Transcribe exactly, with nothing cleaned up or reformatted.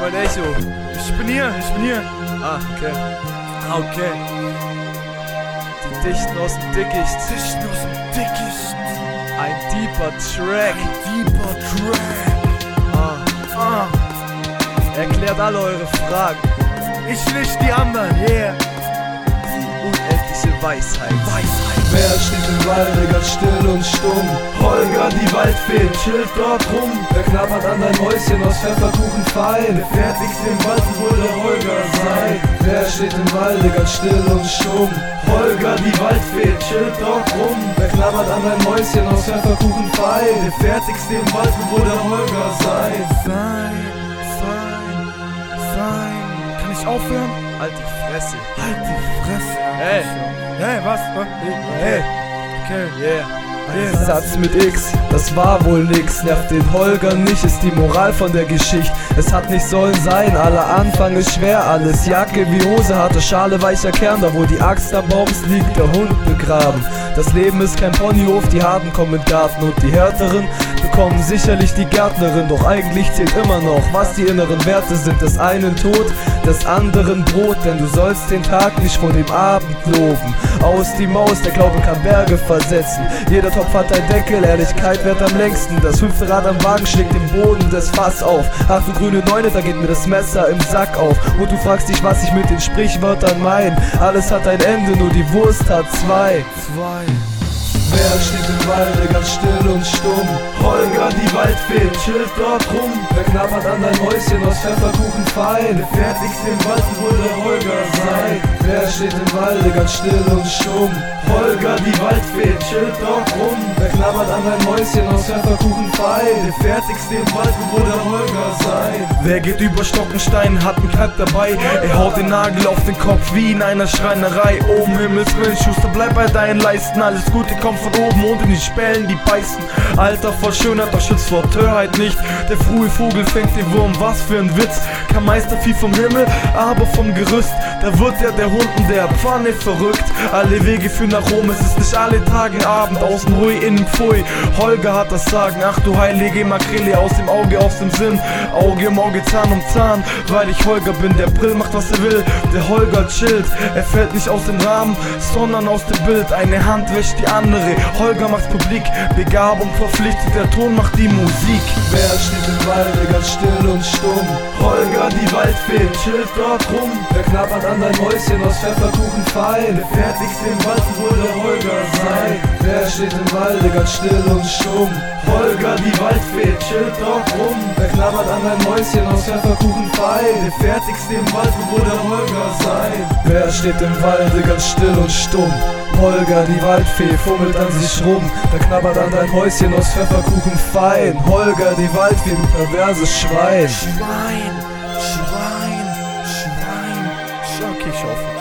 mein Echo. Ich bin hier, ich bin hier. Ah, okay. Ah, okay. Die Dichten aus dem Dickicht. Dichten aus dem Dickicht. Ein deeper Track. Ein deeper Track. Ah. Ah. Erklärt alle eure Fragen. Ich nicht die anderen, yeah. Die unendliche Weisheit. Weisheit. Wer steht im Walde ganz still und stumm? Holger, die Waldfee, chillt dort rum. Wer knabbert an dein Häuschen aus Pfefferkuchen fein? Der fertigste im Wald wohl der Holger sein. Wer steht im Walde ganz still und stumm? Holger, die Waldfee, chillt dort rum. Wer knabbert an dein Häuschen aus Pfefferkuchen fein? Der fertigste im Wald wohl der Holger sein. Sein, sein, sein. Kann ich aufhören? Halt die Fresse. Halt die Fresse. Hey. Hey, was? Hey. Okay. Yeah. Yeah. Satz mit X, das war wohl nix, nervt den Holger nicht, ist die Moral von der Geschichte. Es hat nicht sollen sein, aller Anfang ist schwer, alles Jacke wie Hose, harte Schale, weicher Kern, da wo die Axt am Baum liegt, der Hund begraben. Das Leben ist kein Ponyhof, die Harten kommen in den Garten und die Härteren bekommen sicherlich die Gärtnerin. Doch eigentlich zählt immer noch, was die inneren Werte sind, des einen Tod, des anderen Brot, denn du sollst den Tag nicht vor dem Abend loben. Aus die Maus, der Glaube kann Berge versetzen, jeder Topf hat ein Deckel, Ehrlichkeit währt am längsten. Das fünfte Rad am Wagen schlägt den Boden des Fass auf. Ach du grüne Neune, da geht mir das Messer im Sack auf. Und du fragst dich, was ich mit den Sprichwörtern mein. Alles hat ein Ende, nur die Wurst hat zwei. Zwei. Wer steht im Walde ganz still und stumm? Holger, die Waldfee, chillt dort rum. Wer knabbert an dein Häuschen aus Pfefferkuchen fein? Der fertigste im Wald wohl der Holger sein. Wer steht im Walde ganz still und stumm? Holger, die Waldfee, chillt dort rum. Wer knabbert an dein Häuschen aus Pfefferkuchen fein? Der fertigste im Wald wohl der Holger sein. Wer geht über Stockenstein, hat einen Kalb dabei. Er haut den Nagel auf den Kopf wie in einer Schreinerei. Oben Himmelswillen, Schuster, bleib bei deinen Leisten. Alles Gute kommt von oben und in die Spälen, die beißen. Alter voll Schönheit, doch schützt vor Törheit nicht. Der frühe Vogel fängt den Wurm, was für ein Witz. Kein Meistervieh vom Himmel, aber vom Gerüst. Da wird ja der Hund in der Pfanne verrückt. Alle Wege führen nach Rom, es ist nicht alle Tage Abend. Außen hui, innen pfui, Holger hat das Sagen. Ach du heilige Makrele, aus dem Auge, aus dem Sinn. Auge um Auge, Zahn um Zahn, weil ich Holger bin. Der Brill macht was er will, der Holger chillt. Er fällt nicht aus dem Rahmen, sondern aus dem Bild. Eine Hand wäscht die andere, Holger macht's publik. Begabung verpflichtet, der Ton macht die Musik. Wer steht im Walde ganz still und stumm? Holger, die Waldfee, chillt dort rum. Wer knabbert an dein Häuschen aus Pfefferkuchen fein? Der fertigste im Wald wohl der Holger sein. Wer steht im Walde ganz still und stumm? Holger, die Waldfee, chillt dort rum. Wer knabbert an dein Häuschen aus Pfefferkuchen fein? Der fertigste im Wald wohl der Holger sein. Wer steht im Walde ganz still und stumm? Holger, die Waldfee, fummelt an sich rum. Wer knabbert an dein Häuschen aus Pfefferkuchen fein? Holger, die Waldfee, du perverses Schwein. Schwein, Schwein, Schwein. Okay, ich hoffe.